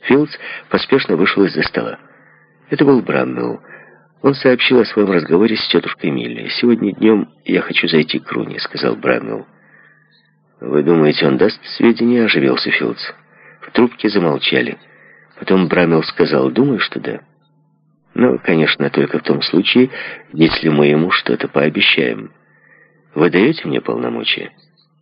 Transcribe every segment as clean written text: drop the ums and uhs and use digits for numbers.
Филдс поспешно вышел из-за стола. Это был Брамвелл. Он сообщил о своем разговоре с тетушкой Милли. «Сегодня днем я хочу зайти к Руни», — сказал Брамвелл. «Вы думаете, он даст сведения?» — оживился Филдс. В трубке замолчали. Потом Брамвелл сказал: «Думаю, что да. Но, конечно, только в том случае, если мы ему что-то пообещаем. Вы даете мне полномочия?»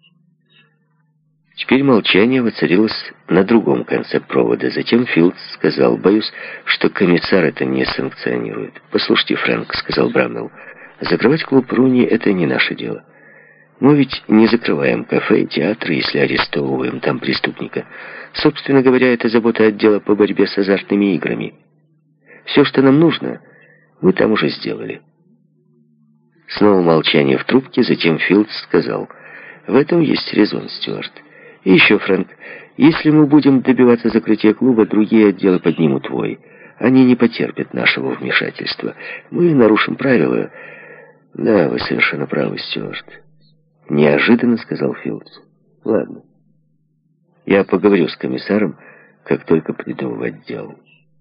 Теперь молчание воцарилось на другом конце провода. Затем Филдс сказал: «Боюсь, что комиссар это не санкционирует». «Послушайте, Фрэнк», — сказал Брамвелл, — «закрывать клуб Руни — это не наше дело. Мы ведь не закрываем кафе и театры, если арестовываем там преступника. Собственно говоря, это забота отдела по борьбе с азартными играми. Все, что нам нужно, мы там уже сделали». Снова молчание в трубке. Затем Филдс сказал: «В этом есть резон, Стюарт. И еще, Фрэнк, если мы будем добиваться закрытия клуба, другие отделы поднимут вой. Они не потерпят нашего вмешательства. Мы нарушим правила». «Да, вы совершенно правы, Стюарт», — неожиданно сказал Филдс. «Ладно. Я поговорю с комиссаром, как только приду в отдел.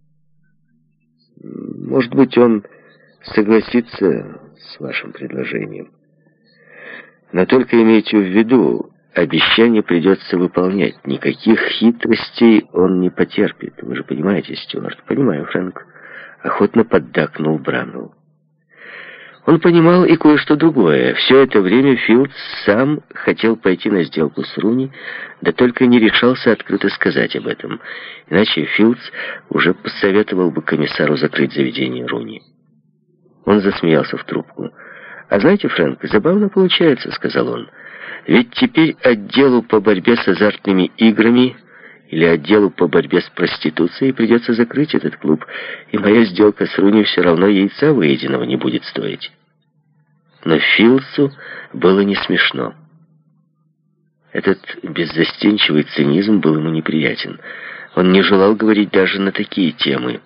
Может быть, он согласится с вашим предложением. Но только имейте в виду, обещание придется выполнять. Никаких хитростей он не потерпит. Вы же понимаете, Стюарт?» «Понимаю, Фрэнк», — охотно поддакнул Брамвелл. Он понимал и кое-что другое. Все это время Филдс сам хотел пойти на сделку с Руни, да только не решался открыто сказать об этом. Иначе Филдс уже посоветовал бы комиссару закрыть заведение Руни. Он засмеялся в трубку. «А знаете, Фрэнк, забавно получается», — сказал он. «Ведь теперь отделу по борьбе с азартными играми или отделу по борьбе с проституцией придется закрыть этот клуб, и моя сделка с Руни все равно яйца выеденного не будет стоить». Но Филдсу было не смешно. Этот беззастенчивый цинизм был ему неприятен. Он не желал говорить даже на такие темы.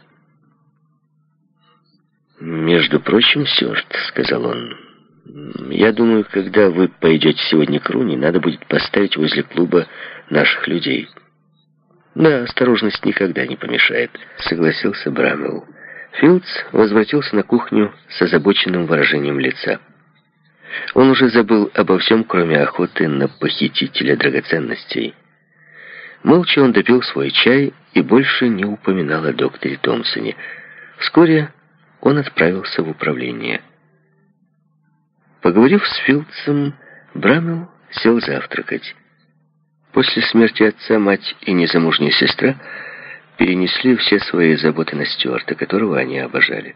«Между прочим, Стюарт», — сказал он, — «я думаю, когда вы пойдете сегодня к Руни, надо будет поставить возле клуба наших людей». «Да, осторожность никогда не помешает», — согласился Брамвелл. Филдс возвратился на кухню с озабоченным выражением лица. Он уже забыл обо всем, кроме охоты на похитителя драгоценностей. Молча он допил свой чай и больше не упоминал о докторе Томпсоне. Вскоре он отправился в управление. Поговорив с Филдсом, Брамвелл сел завтракать. После смерти отца мать и незамужняя сестра перенесли все свои заботы на Стюарта, которого они обожали.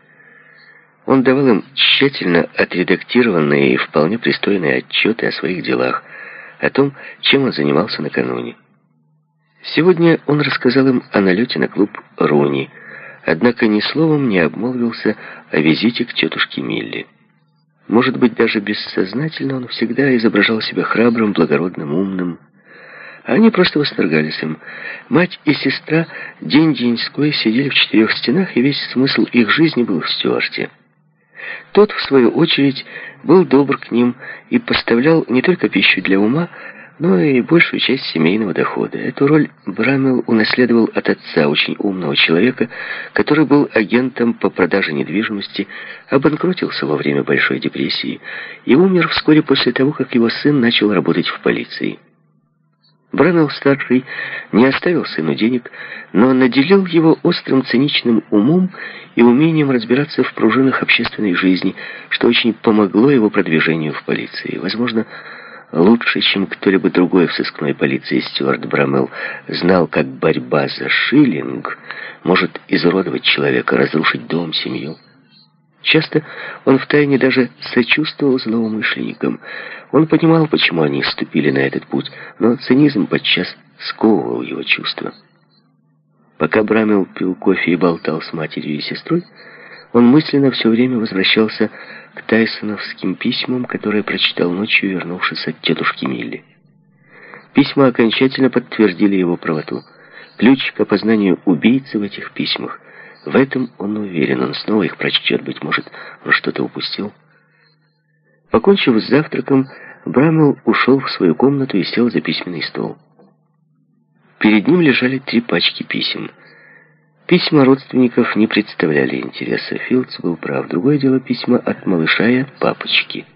Он давал им тщательно отредактированные и вполне пристойные отчеты о своих делах, о том, чем он занимался накануне. Сегодня он рассказал им о налете на клуб Руни, однако ни словом не обмолвился о визите к тетушке Милли. Может быть, даже бессознательно он всегда изображал себя храбрым, благородным, умным. А они просто восторгались им. Мать и сестра день-деньской сидели в четырех стенах, и весь смысл их жизни был в Стюарте. Тот, в свою очередь, был добр к ним и поставлял не только пищу для ума, но и большую часть семейного дохода. Эту роль Брамвелл унаследовал от отца, очень умного человека, который был агентом по продаже недвижимости, обанкротился во время Большой депрессии и умер вскоре после того, как его сын начал работать в полиции. Брамвелл-старший не оставил сыну денег, но наделил его острым циничным умом и умением разбираться в пружинах общественной жизни, что очень помогло его продвижению в полиции. Возможно, лучше, чем кто-либо другой в сыскной полиции, Стюарт Брамвелл знал, как борьба за шиллинг может изуродовать человека, разрушить дом, семью. Часто он втайне даже сочувствовал злоумышленникам. Он понимал, почему они ступили на этот путь, но цинизм подчас сковывал его чувства. Пока Брамвелл пил кофе и болтал с матерью и сестрой, он мысленно все время возвращался к тайсоновским письмам, которые прочитал ночью, вернувшись от тетушки Милли. Письма окончательно подтвердили его правоту. Ключ к опознанию убийцы в этих письмах. В этом он уверен. Он снова их прочтет. Быть может, он что-то упустил. Покончив с завтраком, Брамвелл ушел в свою комнату и сел за письменный стол. Перед ним лежали 3 пачки писем. Письма родственников не представляли интереса. Филдс был прав. Другое дело письма от малыша и от папочки.